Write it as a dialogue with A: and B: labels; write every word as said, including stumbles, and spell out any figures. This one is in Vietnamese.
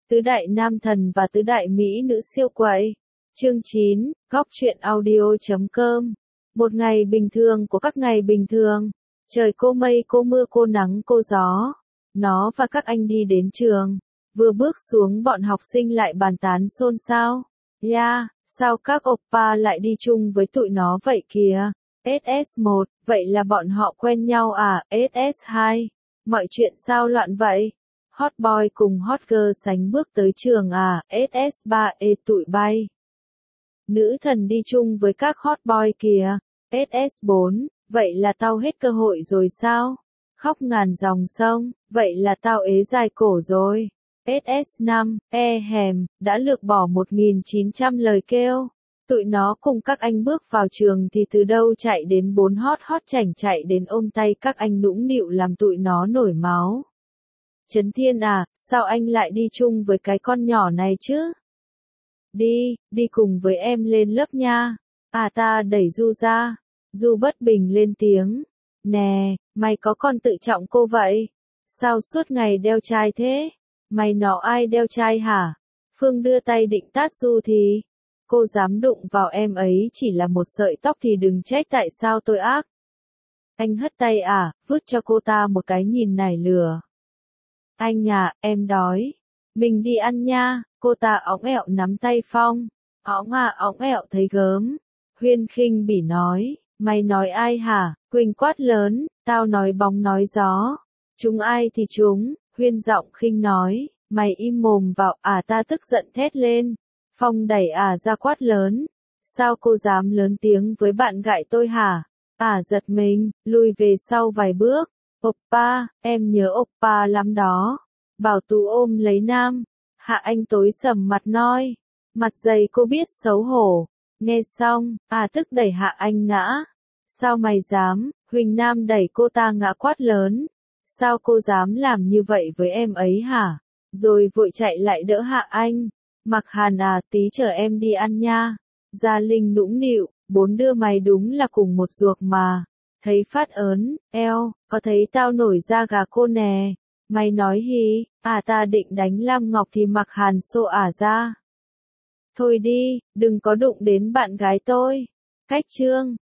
A: Tứ đại nam thần và tứ đại mỹ nữ siêu quậy. Chương chín, góc truyện audio chấm com. Một ngày bình thường của các ngày bình thường. Trời cô mây cô mưa cô nắng cô gió. Nó và các anh đi đến trường. Vừa bước xuống bọn học sinh lại bàn tán xôn xao. Ya, yeah, sao các oppa lại đi chung với tụi nó vậy kìa? ét ét một, vậy là bọn họ quen nhau à? ét ét hai, mọi chuyện sao loạn vậy? Hot boy cùng hot girl sánh bước tới trường à? ét ét ba, ê tụi bay. Nữ thần đi chung với các hot boy kìa. ét ét bốn, vậy là tao hết cơ hội rồi sao? Khóc ngàn dòng sông, vậy là tao ế dài cổ rồi. ét ét năm, e hèm, đã lược bỏ một nghìn chín trăm lời kêu. Tụi nó cùng các anh bước vào trường thì từ đâu chạy đến bốn hot hot chảnh chạy đến ôm tay các anh nũng nịu làm tụi nó nổi máu. Trấn Thiên à, sao anh lại đi chung với cái con nhỏ này chứ? Đi, đi cùng với em lên lớp nha. À ta đẩy Du ra. Du bất bình lên tiếng. Nè, mày có con tự trọng cô vậy? Sao suốt ngày đeo chai thế? Mày nó ai đeo chai hả? Phương đưa tay định tát Du thì. Cô dám đụng vào em ấy chỉ là một sợi tóc thì đừng trách tại sao tôi ác. Anh hất tay à, vứt cho cô ta một cái nhìn nảy lửa. Anh à, em đói. Mình đi ăn nha, cô ta óng ẹo nắm tay Phong. Óng à óng ẹo thấy gớm. Huyên khinh bỉ nói, mày nói ai hả? Quỳnh quát lớn, tao nói bóng nói gió. Chúng ai thì chúng, Huyên giọng khinh nói, mày im mồm vào, à ta tức giận thét lên. Phong đẩy à ra quát lớn. Sao cô dám lớn tiếng với bạn gái tôi hả? À giật mình, lùi về sau vài bước. Oppa, em nhớ oppa lắm đó. Bảo Tú ôm lấy Nam. Hạ Anh tối sầm mặt nói. Mặt dày cô biết xấu hổ. Nghe xong, à tức đẩy Hạ Anh ngã. Sao mày dám? Huỳnh Nam đẩy cô ta ngã quát lớn. Sao cô dám làm như vậy với em ấy hả? Rồi vội chạy lại đỡ Hạ Anh. Mặc Hàn à, tí chờ em đi ăn nha. Gia Linh nũng nịu, bốn đứa mày đúng là cùng một ruột mà. Thấy Phát ớn, eo, có thấy tao nổi da gà cô nè. Mày nói hì, à ta định đánh Lam Ngọc thì Mặc Hàn xô ả ra. Thôi đi, đừng có đụng đến bạn gái tôi. Cách chương.